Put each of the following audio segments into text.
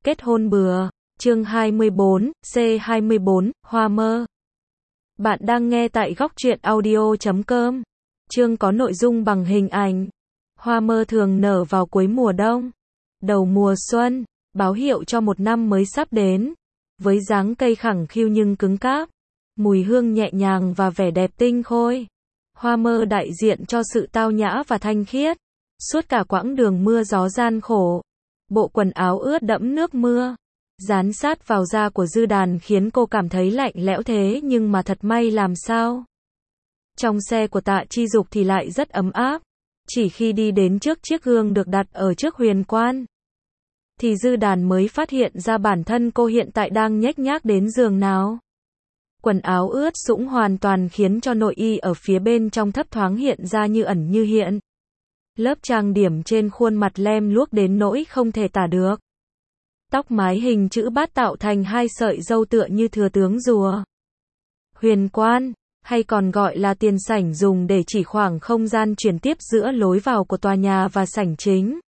Kết hôn bừa. Chương 24, C24, Hoa mơ. Bạn đang nghe tại góc truyện audio.com. Chương có nội dung bằng hình ảnh. Hoa mơ thường nở vào cuối mùa đông, đầu mùa xuân, báo hiệu cho một năm mới sắp đến. Với dáng cây khẳng khiu nhưng cứng cáp, mùi hương nhẹ nhàng và vẻ đẹp tinh khôi. Hoa mơ đại diện cho sự tao nhã và thanh khiết. Suốt cả quãng đường mưa gió gian khổ, bộ quần áo ướt đẫm nước mưa dán sát vào da của Dư Đàn khiến cô cảm thấy lạnh lẽo thế nhưng mà thật may làm sao. Trong xe của Tạ Chi Dục thì lại rất ấm áp. Chỉ khi đi đến trước chiếc gương được đặt ở trước huyền quan, thì Dư Đàn mới phát hiện ra bản thân cô hiện tại đang nhếch nhác đến giường nào. Quần áo ướt sũng hoàn toàn khiến cho nội y ở phía bên trong thấp thoáng hiện ra như ẩn như hiện. Lớp trang điểm trên khuôn mặt lem luốc đến nỗi không thể tả được. Tóc mái hình chữ bát tạo thành hai sợi râu tựa như thừa tướng rùa. Huyền quan, hay còn gọi là tiền sảnh, dùng để chỉ khoảng không gian chuyển tiếp giữa lối vào của tòa nhà và sảnh chính.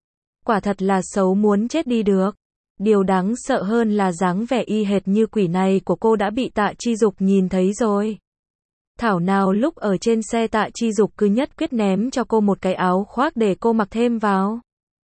Quả thật là xấu muốn chết đi được. Điều đáng sợ hơn là dáng vẻ y hệt như quỷ này của cô đã bị Tạ Chi Dục nhìn thấy rồi. Thảo nào lúc ở trên xe Tạ Chi Dục cứ nhất quyết ném cho cô một cái áo khoác để cô mặc thêm vào.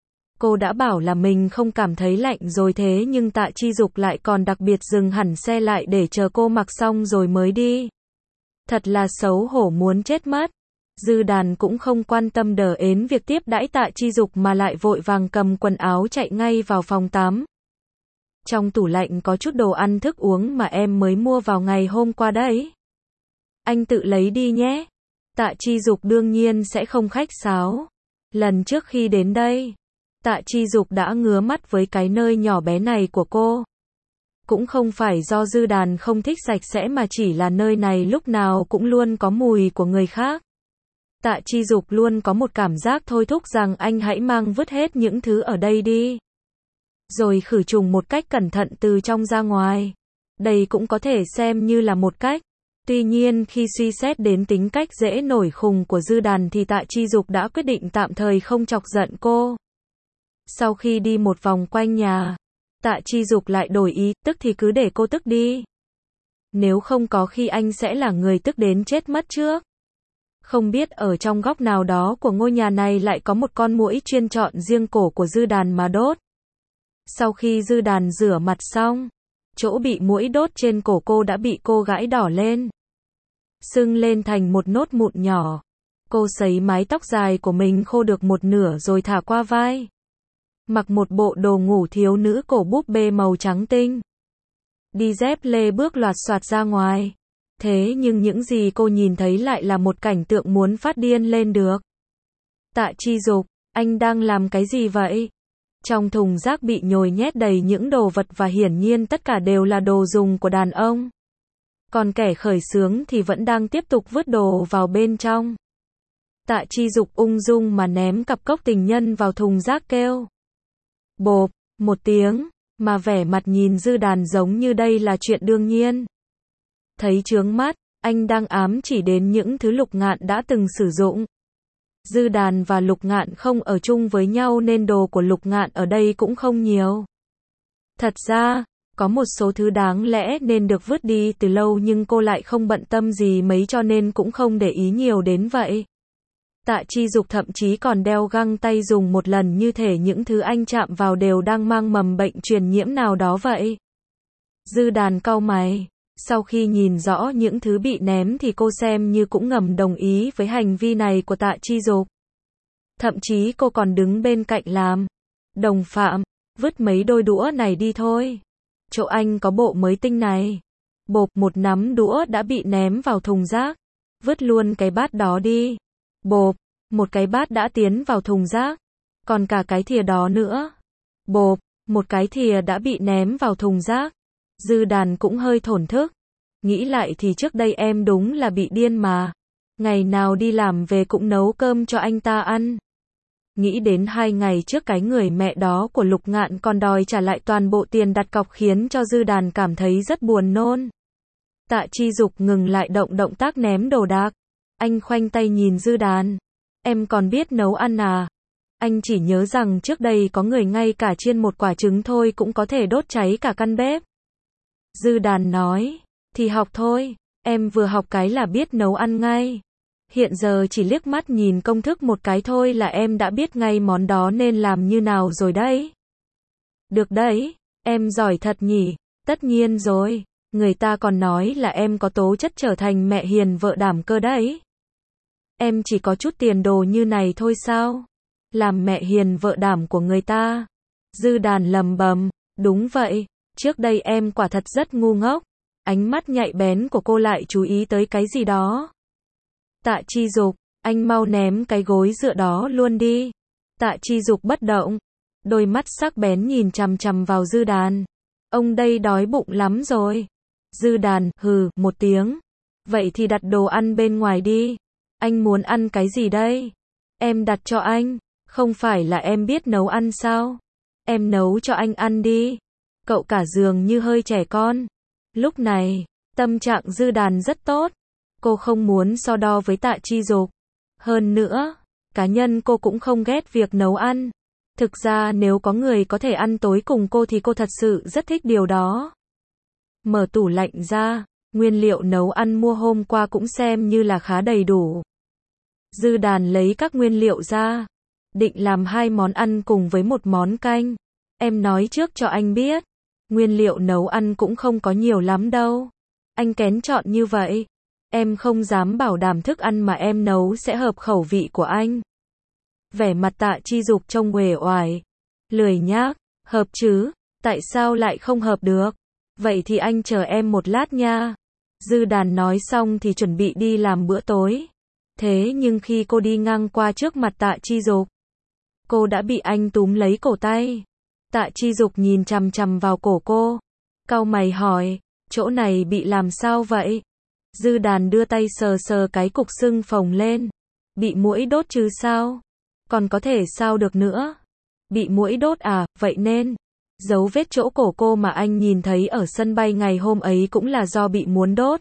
Cô đã bảo là mình không cảm thấy lạnh rồi thế nhưng Tạ Chi Dục lại còn đặc biệt dừng hẳn xe lại để chờ cô mặc xong rồi mới đi. Thật là xấu hổ muốn chết mất. Dư Đàn cũng không quan tâm đờ ến việc tiếp đãi Tạ Chi Dục mà lại vội vàng cầm quần áo chạy ngay vào phòng tắm. Trong tủ lạnh có chút đồ ăn thức uống mà em mới mua vào ngày hôm qua đấy. Anh tự lấy đi nhé. Tạ Chi Dục đương nhiên sẽ không khách sáo. Lần trước khi đến đây, Tạ Chi Dục đã ngứa mắt với cái nơi nhỏ bé này của cô. Cũng không phải do Dư Đàn không thích sạch sẽ mà chỉ là nơi này lúc nào cũng luôn có mùi của người khác. Tạ Chi Dục luôn có một cảm giác thôi thúc rằng anh hãy mang vứt hết những thứ ở đây đi. Rồi khử trùng một cách cẩn thận từ trong ra ngoài. Đây cũng có thể xem như là một cách. Tuy nhiên khi suy xét đến tính cách dễ nổi khùng của Dư Đàn thì Tạ Chi Dục đã quyết định tạm thời không chọc giận cô. Sau khi đi một vòng quanh nhà, Tạ Chi Dục lại đổi ý, tức thì cứ để cô tức đi. Nếu không có khi anh sẽ là người tức đến chết mất trước. Không biết ở trong góc nào đó của ngôi nhà này lại có một con muỗi chuyên chọn riêng cổ của Dư Đàn mà đốt. Sau khi Dư Đàn rửa mặt xong, chỗ bị muỗi đốt trên cổ cô đã bị cô gãi đỏ lên, sưng lên thành một nốt mụn nhỏ. Cô sấy mái tóc dài của mình khô được một nửa rồi thả qua vai. Mặc một bộ đồ ngủ thiếu nữ cổ búp bê màu trắng tinh. Đi dép lê bước loạt soạt ra ngoài. Thế nhưng những gì cô nhìn thấy lại là một cảnh tượng muốn phát điên lên được. Tạ Chi Dục, anh đang làm cái gì vậy? Trong thùng rác bị nhồi nhét đầy những đồ vật và hiển nhiên tất cả đều là đồ dùng của đàn ông. Còn kẻ khởi xướng thì vẫn đang tiếp tục vứt đồ vào bên trong. Tạ Chi Dục ung dung mà ném cặp cốc tình nhân vào thùng rác kêu. Bộp, một tiếng, mà vẻ mặt nhìn Dư Đàn giống như đây là chuyện đương nhiên. Thấy chướng mắt, anh đang ám chỉ đến những thứ Lục Ngạn đã từng sử dụng. Dư Đàn và Lục Ngạn không ở chung với nhau nên đồ của Lục Ngạn ở đây cũng không nhiều. Thật ra, có một số thứ đáng lẽ nên được vứt đi từ lâu nhưng cô lại không bận tâm gì mấy cho nên cũng không để ý nhiều đến vậy. Tạ Chi Dục thậm chí còn đeo găng tay dùng một lần như thể những thứ anh chạm vào đều đang mang mầm bệnh truyền nhiễm nào đó vậy. Dư Đàn cau mày. Sau khi nhìn rõ những thứ bị ném thì cô xem như cũng ngầm đồng ý với hành vi này của Tạ Chi Dục. Thậm chí cô còn đứng bên cạnh làm. Đồng phạm, vứt mấy đôi đũa này đi thôi. Chỗ anh có bộ mới tinh này. Bộp, một nắm đũa đã bị ném vào thùng rác. Vứt luôn cái bát đó đi. Bộp, một cái bát đã tiến vào thùng rác. Còn cả cái thìa đó nữa. Bộp, một cái thìa đã bị ném vào thùng rác. Dư Đàn cũng hơi thổn thức. Nghĩ lại thì trước đây em đúng là bị điên mà. Ngày nào đi làm về cũng nấu cơm cho anh ta ăn. Nghĩ đến 2 ngày trước cái người mẹ đó của Lục Ngạn còn đòi trả lại toàn bộ tiền đặt cọc khiến cho Dư Đàn cảm thấy rất buồn nôn. Tạ Chi Dục ngừng lại động tác ném đồ đạc. Anh khoanh tay nhìn Dư Đàn. Em còn biết nấu ăn à? Anh chỉ nhớ rằng trước đây có người ngay cả chiên một quả trứng thôi cũng có thể đốt cháy cả căn bếp. Dư Đàn nói, thì học thôi, em vừa học cái là biết nấu ăn ngay. Hiện giờ chỉ liếc mắt nhìn công thức một cái thôi là em đã biết ngay món đó nên làm như nào rồi đấy. Được đấy, em giỏi thật nhỉ, tất nhiên rồi, người ta còn nói là em có tố chất trở thành mẹ hiền vợ đảm cơ đấy. Em chỉ có chút tiền đồ như này thôi sao? Làm mẹ hiền vợ đảm của người ta. Dư Đàn lầm bầm, đúng vậy, trước đây em quả thật rất ngu ngốc. Ánh mắt nhạy bén của cô lại chú ý tới cái gì đó. Tạ Chi Dục, anh mau ném cái gối dựa đó luôn đi. Tạ Chi Dục bất động, đôi mắt sắc bén nhìn chằm chằm vào Dư Đàn. Ông đây đói bụng lắm rồi. Dư Đàn, hừ, một tiếng. Vậy thì đặt đồ ăn bên ngoài đi. Anh muốn ăn cái gì đây? Em đặt cho anh. Không phải là em biết nấu ăn sao? Em nấu cho anh ăn đi. Cậu cả dường như hơi trẻ con. Lúc này, tâm trạng Dư Đàn rất tốt. Cô không muốn so đo với Tạ Chi Dục. Hơn nữa, cá nhân cô cũng không ghét việc nấu ăn. Thực ra nếu có người có thể ăn tối cùng cô thì cô thật sự rất thích điều đó. Mở tủ lạnh ra, nguyên liệu nấu ăn mua hôm qua cũng xem như là khá đầy đủ. Dư Đàn lấy các nguyên liệu ra, định làm 2 món ăn cùng với một món canh. Em nói trước cho anh biết, nguyên liệu nấu ăn cũng không có nhiều lắm đâu. Anh kén chọn như vậy, em không dám bảo đảm thức ăn mà em nấu sẽ hợp khẩu vị của anh. Vẻ mặt Tạ Chi Dục trông uể oải, lười nhác, hợp chứ, tại sao lại không hợp được? Vậy thì anh chờ em một lát nha. Dư Đàn nói xong thì chuẩn bị đi làm bữa tối. Thế nhưng khi cô đi ngang qua trước mặt Tạ Chi Dục, cô đã bị anh túm lấy cổ tay. Tạ Chi Dục nhìn chằm chằm vào cổ cô, cau mày hỏi, chỗ này bị làm sao vậy? Dư Đàn đưa tay sờ sờ cái cục sưng phồng lên. Bị muỗi đốt chứ sao? Còn có thể sao được nữa? Bị muỗi đốt à, vậy nên dấu vết chỗ cổ cô mà anh nhìn thấy ở sân bay ngày hôm ấy cũng là do bị muốn đốt.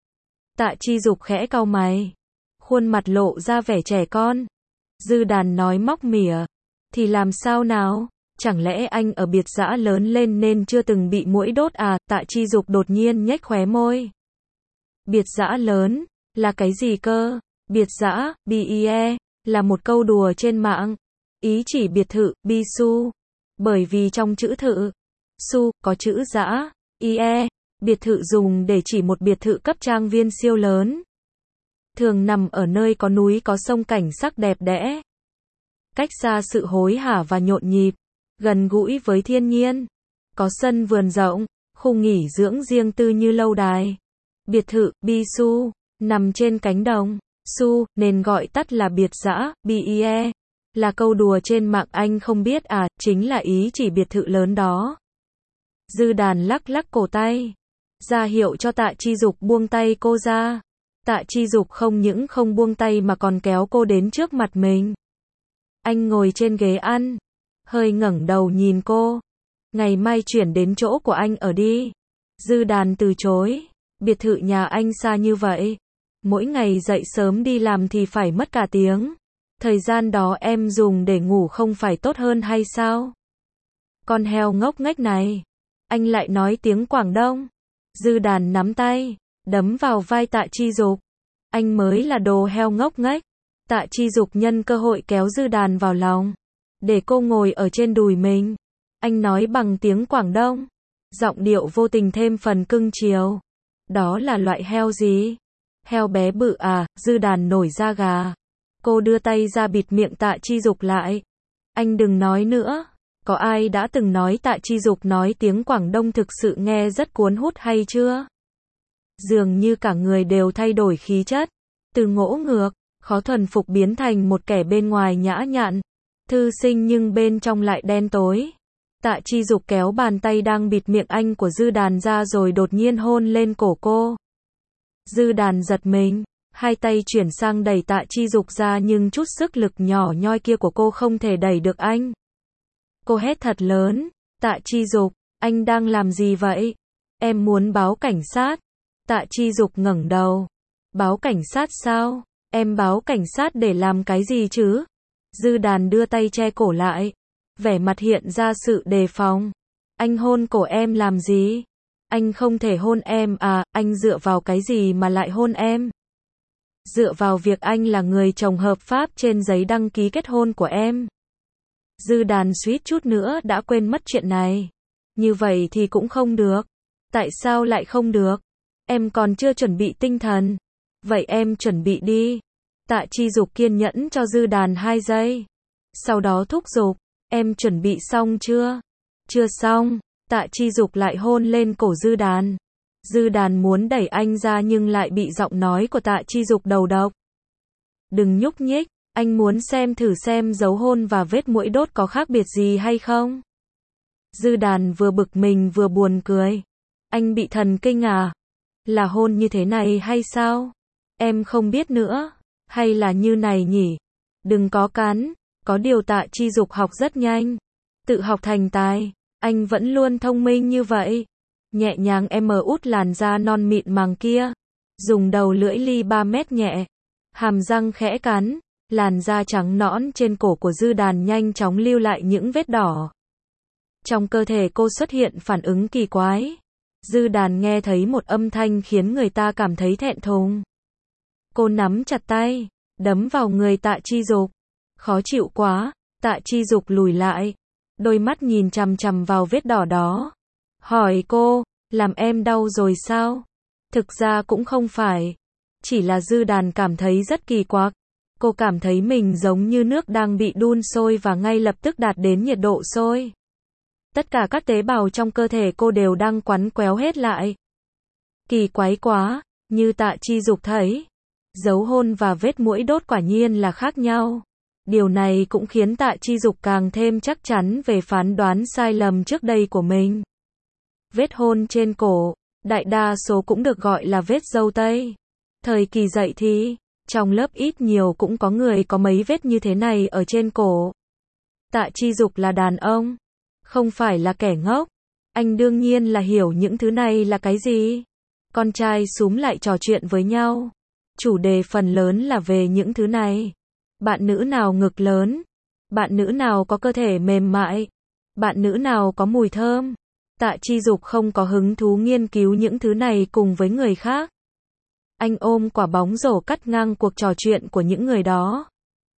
Tạ Chi Dục khẽ cau mày, khuôn mặt lộ ra vẻ trẻ con. Dư Đàn nói móc mỉa, thì làm sao nào? Chẳng lẽ anh ở biệt dã lớn lên nên chưa từng bị muỗi đốt à? Tạ Chi Dục đột nhiên nhếch khóe môi. Biệt dã lớn, là cái gì cơ? Biệt dã, BIE, là một câu đùa trên mạng. Ý chỉ biệt thự, Bisu. Bởi vì trong chữ thự, su, có chữ dã, IE. Biệt thự dùng để chỉ một biệt thự cấp trang viên siêu lớn. Thường nằm ở nơi có núi có sông cảnh sắc đẹp đẽ. Cách xa sự hối hả và nhộn nhịp. Gần gũi với thiên nhiên. Có sân vườn rộng, khu nghỉ dưỡng riêng tư như lâu đài. Biệt thự, Bisu, nằm trên cánh đồng. Su, nên gọi tắt là biệt dã, BIE. Là câu đùa trên mạng anh không biết à, chính là ý chỉ biệt thự lớn đó. Dư Đàn lắc lắc cổ tay, ra hiệu cho Tạ Chi Dục buông tay cô ra. Tạ Chi Dục không những không buông tay mà còn kéo cô đến trước mặt mình. Anh ngồi trên ghế ăn, hơi ngẩng đầu nhìn cô. Ngày mai chuyển đến chỗ của anh ở đi. Dư Đàn từ chối, biệt thự nhà anh xa như vậy. Mỗi ngày dậy sớm đi làm thì phải mất cả tiếng. Thời gian đó em dùng để ngủ không phải tốt hơn hay sao? Con heo ngốc nghếch này. Anh lại nói tiếng Quảng Đông. Dư Đàn nắm tay, đấm vào vai Tạ Chi Dục. Anh mới là đồ heo ngốc nghếch. Tạ Chi Dục nhân cơ hội kéo Dư Đàn vào lòng, để cô ngồi ở trên đùi mình. Anh nói bằng tiếng Quảng Đông, giọng điệu vô tình thêm phần cưng chiều. Đó là loại heo gì? Heo bé bự à? Dư Đàn nổi da gà. Cô đưa tay ra bịt miệng Tạ Chi Dục lại. Anh đừng nói nữa. Có ai đã từng nói Tạ Chi Dục nói tiếng Quảng Đông thực sự nghe rất cuốn hút hay chưa? Dường như cả người đều thay đổi khí chất. Từ ngỗ ngược, khó thuần phục biến thành một kẻ bên ngoài nhã nhặn, thư sinh nhưng bên trong lại đen tối. Tạ Chi Dục kéo bàn tay đang bịt miệng anh của Dư Đàn ra rồi đột nhiên hôn lên cổ cô. Dư Đàn giật mình, hai tay chuyển sang đẩy Tạ Chi Dục ra nhưng chút sức lực nhỏ nhoi kia của cô không thể đẩy được anh. Cô hét thật lớn, Tạ Chi Dục, anh đang làm gì vậy? Em muốn báo cảnh sát. Tạ Chi Dục ngẩng đầu. Báo cảnh sát sao? Em báo cảnh sát để làm cái gì chứ? Dư Đàn đưa tay che cổ lại, vẻ mặt hiện ra sự đề phòng. Anh hôn cổ em làm gì? Anh không thể hôn em à, anh dựa vào cái gì mà lại hôn em? Dựa vào việc anh là người chồng hợp pháp trên giấy đăng ký kết hôn của em. Dư Đàn suýt chút nữa đã quên mất chuyện này. Như vậy thì cũng không được. Tại sao lại không được? Em còn chưa chuẩn bị tinh thần. Vậy em chuẩn bị đi. Tạ Chi Dục kiên nhẫn cho Dư Đàn 2 giây. Sau đó thúc giục, em chuẩn bị xong chưa? Chưa xong. Tạ Chi Dục lại hôn lên cổ Dư Đàn. Dư Đàn muốn đẩy anh ra nhưng lại bị giọng nói của Tạ Chi Dục đầu độc. Đừng nhúc nhích, anh muốn thử xem dấu hôn và vết mũi đốt có khác biệt gì hay không? Dư Đàn vừa bực mình vừa buồn cười. Anh bị thần kinh à? Là hôn như thế này hay sao? Em không biết nữa. Hay là như này nhỉ? Đừng có cắn. Có điều Tạ Chi Dục học rất nhanh. Tự học thành tài. Anh vẫn luôn thông minh như vậy. Nhẹ nhàng em út làn da non mịn màng kia. Dùng đầu lưỡi ly 3 mét nhẹ. Hàm răng khẽ cắn. Làn da trắng nõn trên cổ của Dư Đàn nhanh chóng lưu lại những vết đỏ. Trong cơ thể cô xuất hiện phản ứng kỳ quái. Dư Đàn nghe thấy một âm thanh khiến người ta cảm thấy thẹn thùng. Cô nắm chặt tay, đấm vào người Tạ Chi Dục. Khó chịu quá, Tạ Chi Dục lùi lại. Đôi mắt nhìn chằm chằm vào vết đỏ đó. Hỏi cô, làm em đau rồi sao? Thực ra cũng không phải. Chỉ là Dư Đàn cảm thấy rất kỳ quặc. Cô cảm thấy mình giống như nước đang bị đun sôi và ngay lập tức đạt đến nhiệt độ sôi. Tất cả các tế bào trong cơ thể cô đều đang quắn quéo hết lại. Kỳ quái quá, như Tạ Chi Dục thấy. Dấu hôn và vết mũi đốt quả nhiên là khác nhau. Điều này cũng khiến Tạ Chi Dục càng thêm chắc chắn về phán đoán sai lầm trước đây của mình. Vết hôn trên cổ, đại đa số cũng được gọi là vết dâu tây. Thời kỳ dậy thì, trong lớp ít nhiều cũng có người có mấy vết như thế này ở trên cổ. Tạ Chi Dục là đàn ông, không phải là kẻ ngốc. Anh đương nhiên là hiểu những thứ này là cái gì. Con trai xúm lại trò chuyện với nhau. Chủ đề phần lớn là về những thứ này. Bạn nữ nào ngực lớn? Bạn nữ nào có cơ thể mềm mại? Bạn nữ nào có mùi thơm? Tạ Chi Dục không có hứng thú nghiên cứu những thứ này cùng với người khác. Anh ôm quả bóng rổ cắt ngang cuộc trò chuyện của những người đó.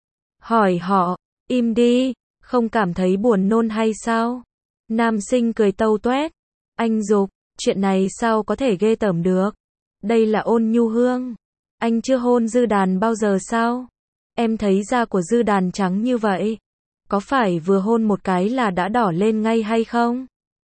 Hỏi họ, im đi, không cảm thấy buồn nôn hay sao? Nam sinh cười tâu toét. Anh Dục, chuyện này sao có thể ghê tởm được? Đây là Ôn Nhu Hương. Anh chưa hôn Dư Đàn bao giờ sao? Em thấy da của Dư Đàn trắng như vậy. Có phải vừa hôn một cái là đã đỏ lên ngay hay không?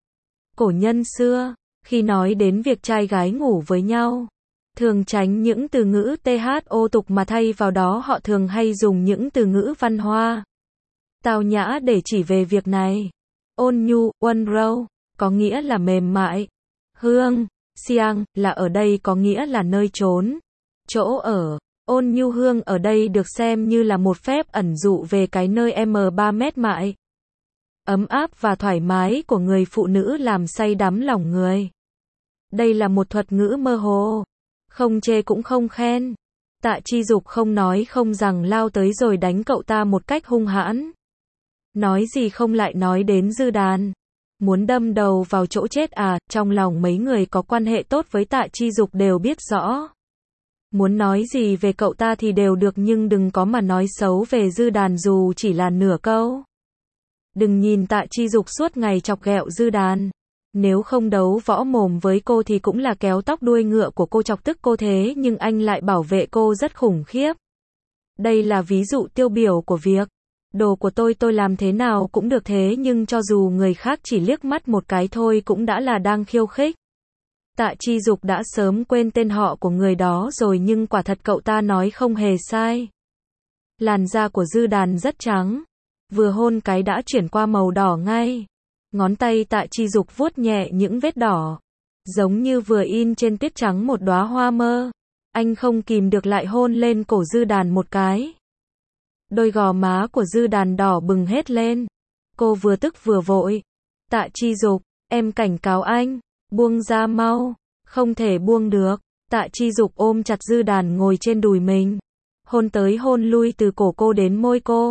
Cổ nhân xưa, khi nói đến việc trai gái ngủ với nhau, thường tránh những từ ngữ thô tục mà thay vào đó họ thường hay dùng những từ ngữ văn hoa, tao nhã để chỉ về việc này. Ôn nhu, Ôn Râu, có nghĩa là mềm mại. Hương, Siang, là ở đây có nghĩa là nơi trốn, chỗ ở. Ôn Nhu Hương ở đây được xem như là một phép ẩn dụ về cái nơi M3 mét mại, ấm áp và thoải mái của người phụ nữ làm say đắm lòng người. Đây là một thuật ngữ mơ hồ, không chê cũng không khen. Tạ Chi Dục không nói không rằng lao tới rồi đánh cậu ta một cách hung hãn. Nói gì không lại nói đến Dư Đàn. Muốn đâm đầu vào chỗ chết à? Trong lòng mấy người có quan hệ tốt với Tạ Chi Dục đều biết rõ. Muốn nói gì về cậu ta thì đều được nhưng đừng có mà nói xấu về Dư Đàn dù chỉ là nửa câu. Đừng nhìn Tạ Chi Dục suốt ngày chọc ghẹo Dư Đàn. Nếu không đấu võ mồm với cô thì cũng là kéo tóc đuôi ngựa của cô chọc tức cô thế nhưng anh lại bảo vệ cô rất khủng khiếp. Đây là ví dụ tiêu biểu của việc đồ của tôi làm thế nào cũng được thế nhưng cho dù người khác chỉ liếc mắt một cái thôi cũng đã là đang khiêu khích. Tạ Chi Dục đã sớm quên tên họ của người đó rồi nhưng quả thật cậu ta nói không hề sai. Làn da của Dư Đàn rất trắng. Vừa hôn cái đã chuyển qua màu đỏ ngay. Ngón tay Tạ Chi Dục vuốt nhẹ những vết đỏ. Giống như vừa in trên tuyết trắng một đóa hoa mơ. Anh không kìm được lại hôn lên cổ Dư Đàn một cái. Đôi gò má của Dư Đàn đỏ bừng hết lên. Cô vừa tức vừa vội. Tạ Chi Dục, em cảnh cáo anh. Buông ra mau. Không thể buông được. Tạ Chi Dục ôm chặt Dư Đàn ngồi trên đùi mình. Hôn tới hôn lui từ cổ cô đến môi cô.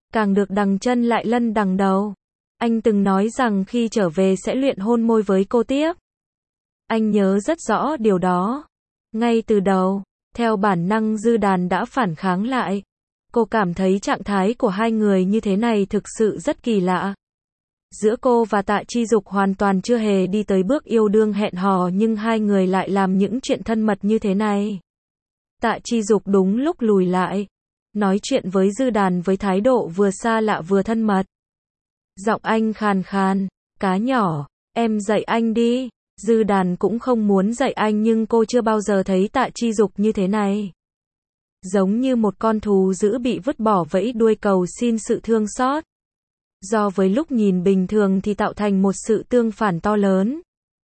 càng được đằng chân lại lân đằng đầu. Anh từng nói rằng khi trở về sẽ luyện hôn môi với cô tiếp. Anh nhớ rất rõ điều đó. Ngay từ đầu, theo bản năng Dư Đàn đã phản kháng lại. Cô cảm thấy trạng thái của hai người như thế này thực sự rất kỳ lạ. Giữa cô và Tạ Chi Dục hoàn toàn chưa hề đi tới bước yêu đương hẹn hò, nhưng hai người lại làm những chuyện thân mật như thế này. Tạ Chi Dục đúng lúc lùi lại, nói chuyện với Dư Đàn với thái độ vừa xa lạ vừa thân mật. Giọng anh khàn khàn, cá nhỏ, em dạy anh đi. Dư Đàn cũng không muốn dạy anh, nhưng cô chưa bao giờ thấy Tạ Chi Dục như thế này. Giống như một con thú dữ bị vứt bỏ vẫy đuôi cầu xin sự thương xót. Do với lúc nhìn bình thường thì tạo thành một sự tương phản to lớn.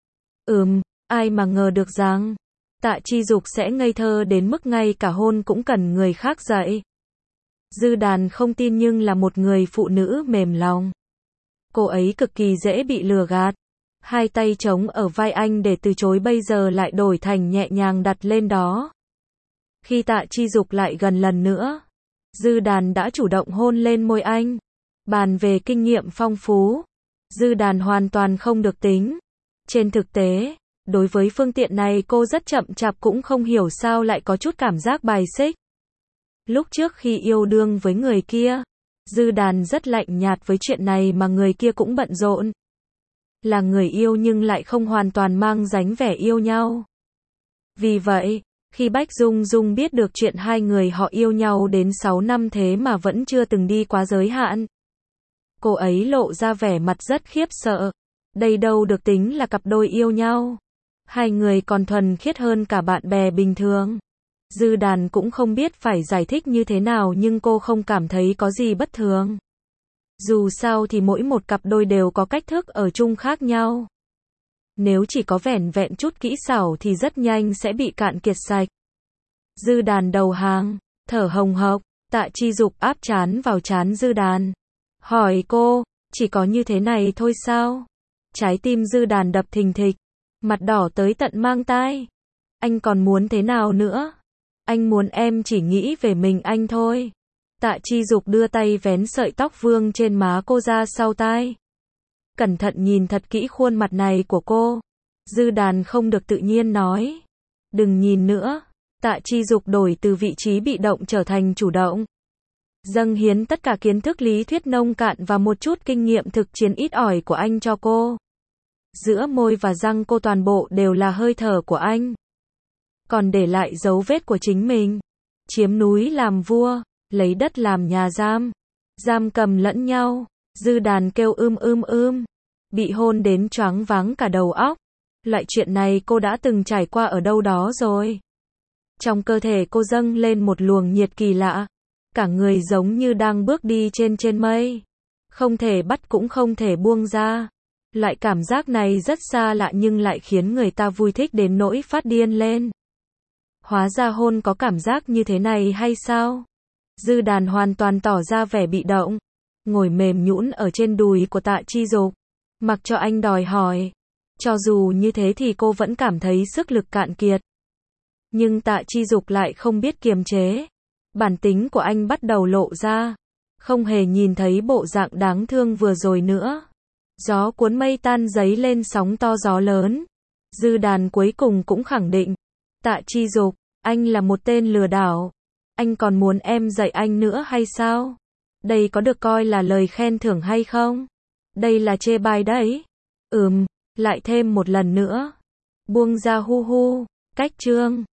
Ai mà ngờ được rằng Tạ Chi Dục sẽ ngây thơ đến mức ngay cả hôn cũng cần người khác dạy. Dư Đàn không tin nhưng là một người phụ nữ mềm lòng. Cô ấy cực kỳ dễ bị lừa gạt. Hai tay trống ở vai anh để từ chối bây giờ lại đổi thành nhẹ nhàng đặt lên đó. Khi Tạ Chi Dục lại gần lần nữa, Dư Đàn đã chủ động hôn lên môi anh. Bàn về kinh nghiệm phong phú, Dư Đàn hoàn toàn không được tính. Trên thực tế, đối với phương tiện này cô rất chậm chạp, cũng không hiểu sao lại có chút cảm giác bài xích. Lúc trước khi yêu đương với người kia, Dư Đàn rất lạnh nhạt với chuyện này mà người kia cũng bận rộn. Là người yêu nhưng lại không hoàn toàn mang dáng vẻ yêu nhau. Vì vậy, khi Bách Dung Dung biết được chuyện hai người họ yêu nhau đến 6 năm thế mà vẫn chưa từng đi quá giới hạn, cô ấy lộ ra vẻ mặt rất khiếp sợ. Đây đâu được tính là cặp đôi yêu nhau. Hai người còn thuần khiết hơn cả bạn bè bình thường. Dư Đàn cũng không biết phải giải thích như thế nào, nhưng cô không cảm thấy có gì bất thường. Dù sao thì mỗi một cặp đôi đều có cách thức ở chung khác nhau. Nếu chỉ có vẻn vẹn chút kỹ xảo thì rất nhanh sẽ bị cạn kiệt sạch. Dư Đàn đầu hàng, thở hồng hộc. Tạ Chi Dục áp trán vào trán Dư Đàn, hỏi cô, chỉ có như thế này thôi sao? Trái tim Dư Đàn đập thình thịch, mặt đỏ tới tận mang tai. Anh còn muốn thế nào nữa? Anh muốn em chỉ nghĩ về mình anh thôi. Tạ Chi Dục đưa tay vén sợi tóc vương trên má cô ra sau tai. Cẩn thận nhìn thật kỹ khuôn mặt này của cô. Dư Đàn không được tự nhiên nói, đừng nhìn nữa. Tạ Chi Dục đổi từ vị trí bị động trở thành chủ động, dâng hiến tất cả kiến thức lý thuyết nông cạn và một chút kinh nghiệm thực chiến ít ỏi của anh cho cô. Giữa môi và răng cô toàn bộ đều là hơi thở của anh, còn để lại dấu vết của chính mình. Chiếm núi làm vua, lấy đất làm nhà giam, giam cầm lẫn nhau. Dư Đàn kêu bị hôn đến choáng váng cả đầu óc. Loại chuyện này cô đã từng trải qua ở đâu đó rồi. Trong cơ thể cô dâng lên một luồng nhiệt kỳ lạ, cả người giống như đang bước đi trên mây, không thể bắt cũng không thể buông ra. Loại cảm giác này rất xa lạ nhưng lại khiến người ta vui thích đến nỗi phát điên lên. Hóa ra hôn có cảm giác như thế này hay sao? Dư Đàn hoàn toàn tỏ ra vẻ bị động, ngồi mềm nhũn ở trên đùi của Tạ Chi Dục, mặc cho anh đòi hỏi. Cho dù như thế thì cô vẫn cảm thấy sức lực cạn kiệt. Nhưng Tạ Chi Dục lại không biết kiềm chế. Bản tính của anh bắt đầu lộ ra, không hề nhìn thấy bộ dạng đáng thương vừa rồi nữa. Gió cuốn mây tan, giấy lên sóng to gió lớn. Dư Đàn cuối cùng cũng khẳng định, Tạ Chi Dục, anh là một tên lừa đảo. Anh còn muốn em dạy anh nữa hay sao? Đây có được coi là lời khen thưởng hay không? Đây là chê bai đấy. Lại thêm một lần nữa. Buông ra hu hu. Cách chương